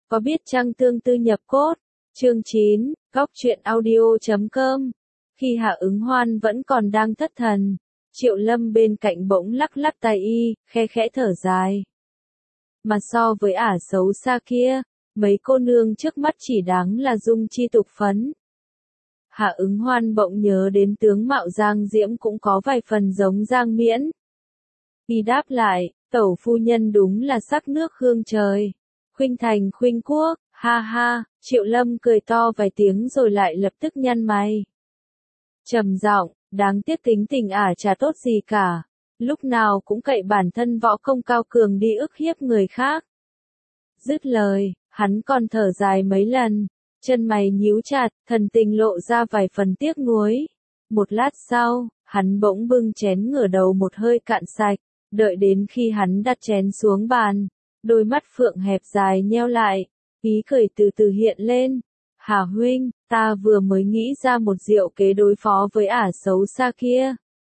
Có biết chăng tương tư nhập cốt? Chương 9, Góc truyện audio.com. Khi Hạ Ứng Hoan vẫn còn đang thất thần, Triệu Lâm bên cạnh bỗng lắc lắc tay y, khe khẽ thở dài. Mà so với ả xấu xa kia, mấy cô nương trước mắt chỉ đáng là dung chi tục phấn. Hạ Ứng Hoan bỗng nhớ đến tướng mạo Giang Diễm cũng có vài phần giống Giang Miễn. Y đáp lại, tẩu phu nhân đúng là sắc nước hương trời. Khuynh thành khuynh quốc, ha ha. Triệu Lâm cười to vài tiếng rồi lại lập tức nhăn mày. Trầm giọng, đáng tiếc tính tình ả chả tốt gì cả. Lúc nào cũng cậy bản thân võ công cao cường đi ức hiếp người khác. Dứt lời, hắn còn thở dài mấy lần, chân mày nhíu chặt, thần tình lộ ra vài phần tiếc nuối. Một lát sau, hắn bỗng bưng chén ngửa đầu một hơi cạn sạch, đợi đến khi hắn đặt chén xuống bàn, đôi mắt phượng hẹp dài nheo lại, ý cười từ từ hiện lên. Hà huynh, ta vừa mới nghĩ ra một diệu kế đối phó với ả xấu xa kia.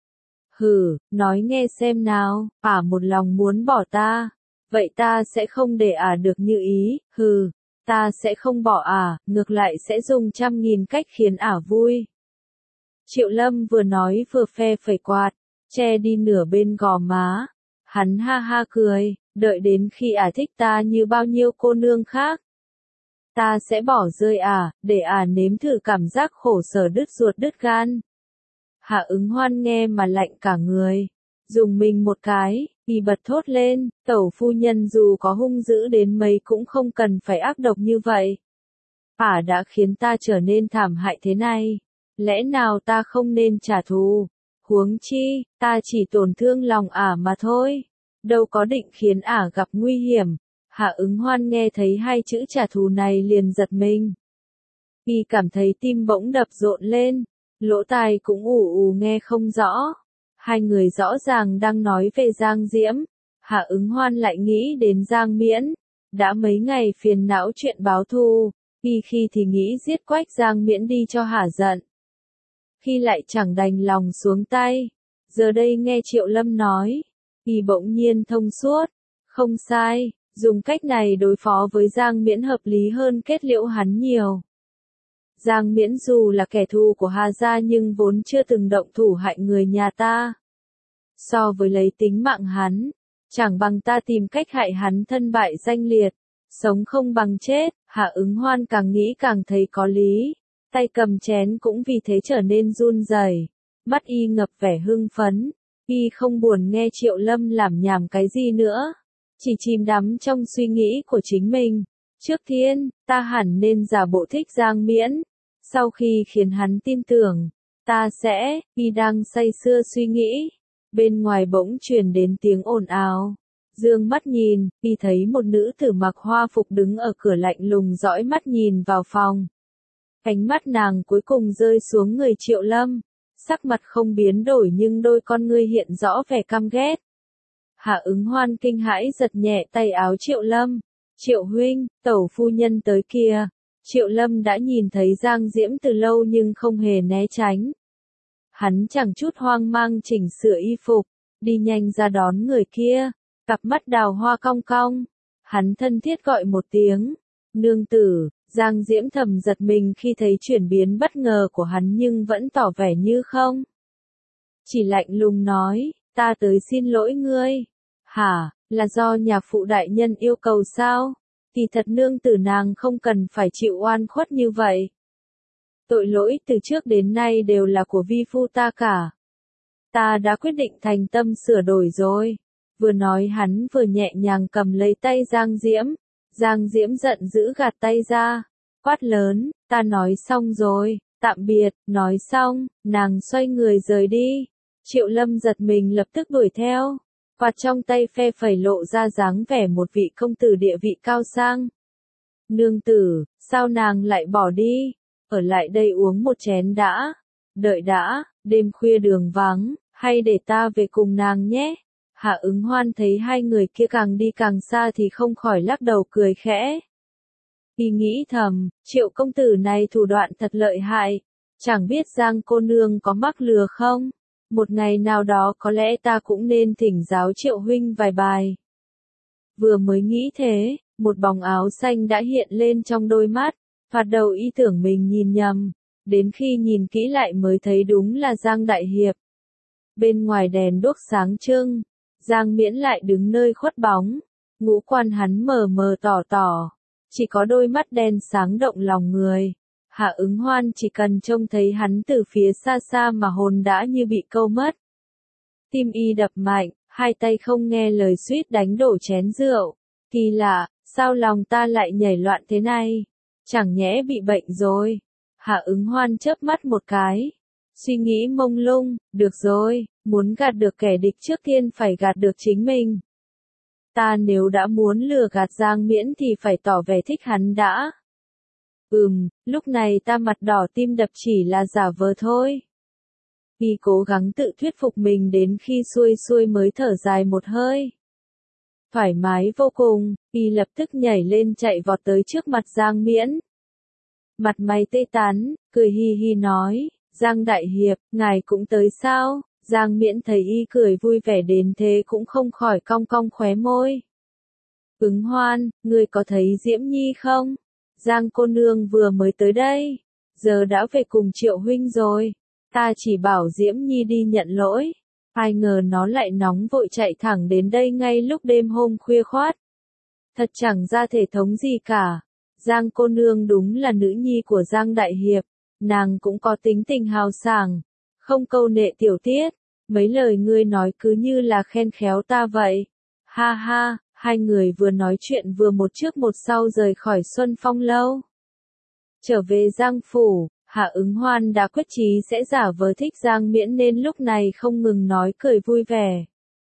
Hừ, nói nghe xem nào, ả một lòng muốn bỏ ta, vậy ta sẽ không để ả được như ý, hừ, ta sẽ không bỏ ả, ngược lại sẽ dùng 100.000 cách khiến ả vui. Triệu Lâm vừa nói vừa phe phẩy quạt, che đi nửa bên gò má. Hắn ha ha cười, đợi đến khi ả thích ta như bao nhiêu cô nương khác. Ta sẽ bỏ rơi ả, để ả nếm thử cảm giác khổ sở đứt ruột đứt gan. Hạ Ứng Hoan nghe mà lạnh cả người, dùng mình một cái, y bật thốt lên, tẩu phu nhân dù có hung dữ đến mấy cũng không cần phải ác độc như vậy. Ả đã khiến ta trở nên thảm hại thế này, lẽ nào ta không nên trả thù? Huống chi, ta chỉ tổn thương lòng ả mà thôi, đâu có định khiến ả gặp nguy hiểm. Hạ Ứng Hoan nghe thấy hai chữ trả thù này liền giật mình. Y cảm thấy tim bỗng đập rộn lên, lỗ tai cũng ù ù nghe không rõ. Hai người rõ ràng đang nói về Giang Diễm, Hạ Ứng Hoan lại nghĩ đến Giang Miễn. Đã mấy ngày phiền não chuyện báo thù, y khi thì nghĩ giết quách Giang Miễn đi cho hả giận, khi lại chẳng đành lòng xuống tay. Giờ đây nghe Triệu Lâm nói, y bỗng nhiên thông suốt. Không sai, dùng cách này đối phó với Giang Miễn hợp lý hơn kết liễu hắn nhiều. Giang Miễn dù là kẻ thù của Hà gia nhưng vốn chưa từng động thủ hại người nhà ta. So với lấy tính mạng hắn, chẳng bằng ta tìm cách hại hắn thân bại danh liệt, sống không bằng chết. Hạ Ứng Hoan càng nghĩ càng thấy có lý, tay cầm chén cũng vì thế trở nên run rẩy, mắt y ngập vẻ hưng phấn, y không buồn nghe Triệu Lâm lảm nhảm cái gì nữa, chỉ chìm đắm trong suy nghĩ của chính mình. Trước tiên, ta hẳn nên giả bộ thích Giang Miễn, sau khi khiến hắn tin tưởng, ta sẽ, y đang say sưa suy nghĩ. Bên ngoài bỗng truyền đến tiếng ồn ào. Dương mắt nhìn, y thấy một nữ tử mặc hoa phục đứng ở cửa lạnh lùng dõi mắt nhìn vào phòng. Ánh mắt nàng cuối cùng rơi xuống người Triệu Lâm, sắc mặt không biến đổi nhưng đôi con ngươi hiện rõ vẻ căm ghét. Hạ Ứng Hoan kinh hãi giật nhẹ tay áo Triệu Lâm. Triệu huynh, tẩu phu nhân tới kìa. Triệu Lâm đã nhìn thấy Giang Diễm từ lâu nhưng không hề né tránh. Hắn chẳng chút hoang mang chỉnh sửa y phục, đi nhanh ra đón người kia, cặp mắt đào hoa cong cong. Hắn thân thiết gọi một tiếng, nương tử. Giang Diễm thầm giật mình khi thấy chuyển biến bất ngờ của hắn nhưng vẫn tỏ vẻ như không. Chỉ lạnh lùng nói, ta tới xin lỗi ngươi. Hả, là do nhà phụ đại nhân yêu cầu sao? Thì thật nương tử nàng không cần phải chịu oan khuất như vậy. Tội lỗi từ trước đến nay đều là của vi phu ta cả. Ta đã quyết định thành tâm sửa đổi rồi. Vừa nói hắn vừa nhẹ nhàng cầm lấy tay Giang Diễm. Giang Diễm giận dữ gạt tay ra, quát lớn, ta nói xong rồi, tạm biệt. Nói xong, nàng xoay người rời đi. Triệu Lâm giật mình lập tức đuổi theo, quạt trong tay phe phẩy lộ ra dáng vẻ một vị công tử địa vị cao sang. Nương tử, sao nàng lại bỏ đi? Ở lại đây uống một chén đã. Đợi đã, đêm khuya đường vắng, hay để ta về cùng nàng nhé. Hạ Ứng Hoan thấy hai người kia càng đi càng xa thì không khỏi lắc đầu cười khẽ. Y nghĩ thầm, Triệu công tử này thủ đoạn thật lợi hại, chẳng biết Giang cô nương có mắc lừa không? Một ngày nào đó có lẽ ta cũng nên thỉnh giáo Triệu huynh vài bài. Vừa mới nghĩ thế, một bóng áo xanh đã hiện lên trong đôi mắt, thoạt đầu y tưởng mình nhìn nhầm, đến khi nhìn kỹ lại mới thấy đúng là Giang Đại Hiệp. Bên ngoài đèn đuốc sáng trưng, Giang Miễn lại đứng nơi khuất bóng, ngũ quan hắn mờ mờ tỏ tỏ, chỉ có đôi mắt đen sáng động lòng người. Hạ Ứng Hoan chỉ cần trông thấy hắn từ phía xa xa mà hồn đã như bị câu mất. Tim y đập mạnh, hai tay không nghe lời suýt đánh đổ chén rượu. Kỳ lạ, sao lòng ta lại nhảy loạn thế này? Chẳng nhẽ bị bệnh rồi? Hạ Ứng Hoan chớp mắt một cái. Suy nghĩ mông lung, được rồi, muốn gạt được kẻ địch trước tiên phải gạt được chính mình. Ta nếu đã muốn lừa gạt Giang Miễn thì phải tỏ vẻ thích hắn đã. Lúc này ta mặt đỏ tim đập chỉ là giả vờ thôi. Y cố gắng tự thuyết phục mình đến khi xuôi xuôi mới thở dài một hơi. Thoải mái vô cùng, Y lập tức nhảy lên chạy vọt tới trước mặt Giang Miễn. Mặt mày tê tán, cười hi hi nói, Giang Đại Hiệp, ngài cũng tới sao? Giang Miễn thấy Y cười vui vẻ đến thế cũng không khỏi cong cong khóe môi. Ứng Hoan, ngươi có thấy Diễm Nhi không? Giang cô nương vừa mới tới đây, giờ đã về cùng Triệu huynh rồi. Ta chỉ bảo Diễm Nhi đi nhận lỗi, ai ngờ nó lại nóng vội chạy thẳng đến đây ngay lúc đêm hôm khuya khoát. Thật chẳng ra thể thống gì cả. Giang cô nương đúng là nữ nhi của Giang Đại Hiệp, nàng cũng có tính tình hào sảng, không câu nệ tiểu tiết, mấy lời ngươi nói cứ như là khen khéo ta vậy. Ha ha, hai người vừa nói chuyện vừa một trước một sau rời khỏi Xuân Phong lâu. Trở về Giang phủ, Hạ Ứng Hoan đã quyết chí sẽ giả vờ thích Giang Miễn nên lúc này không ngừng nói cười vui vẻ.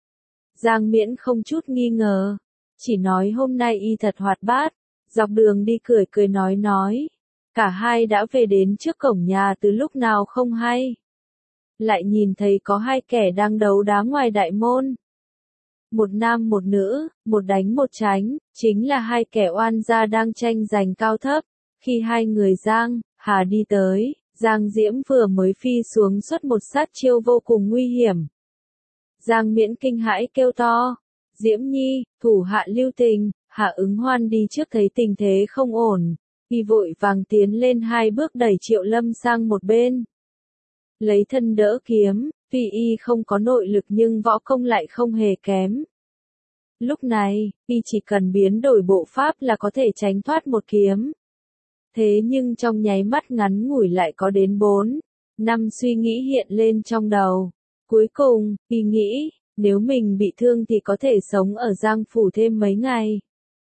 Giang Miễn không chút nghi ngờ, chỉ nói hôm nay y thật hoạt bát, dọc đường đi cười cười nói. Cả hai đã về đến trước cổng nhà từ lúc nào không hay. Lại nhìn thấy có hai kẻ đang đấu đá ngoài đại môn. Một nam một nữ, một đánh một tránh, chính là hai kẻ oan gia đang tranh giành cao thấp. Khi hai người Giang, Hà đi tới, Giang Diễm vừa mới phi xuống xuất một sát chiêu vô cùng nguy hiểm. Giang Miễn kinh hãi kêu to, Diễm Nhi, thủ hạ lưu tình. Hạ Ứng Hoan đi trước thấy tình thế không ổn, y vội vàng tiến lên hai bước đẩy Triệu Lâm sang một bên. Lấy thân đỡ kiếm, vì y không có nội lực nhưng võ công lại không hề kém. Lúc này, y chỉ cần biến đổi bộ pháp là có thể tránh thoát một kiếm. Thế nhưng trong nháy mắt ngắn ngủi lại có đến 4-5 suy nghĩ hiện lên trong đầu. Cuối cùng, y nghĩ, nếu mình bị thương thì có thể sống ở Giang phủ thêm mấy ngày.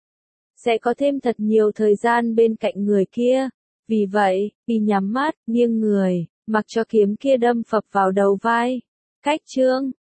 Sẽ có thêm thật nhiều thời gian bên cạnh người kia. Vì vậy, y nhắm mắt, nghiêng người, mặc cho kiếm kia đâm phập vào đầu vai. Cách chương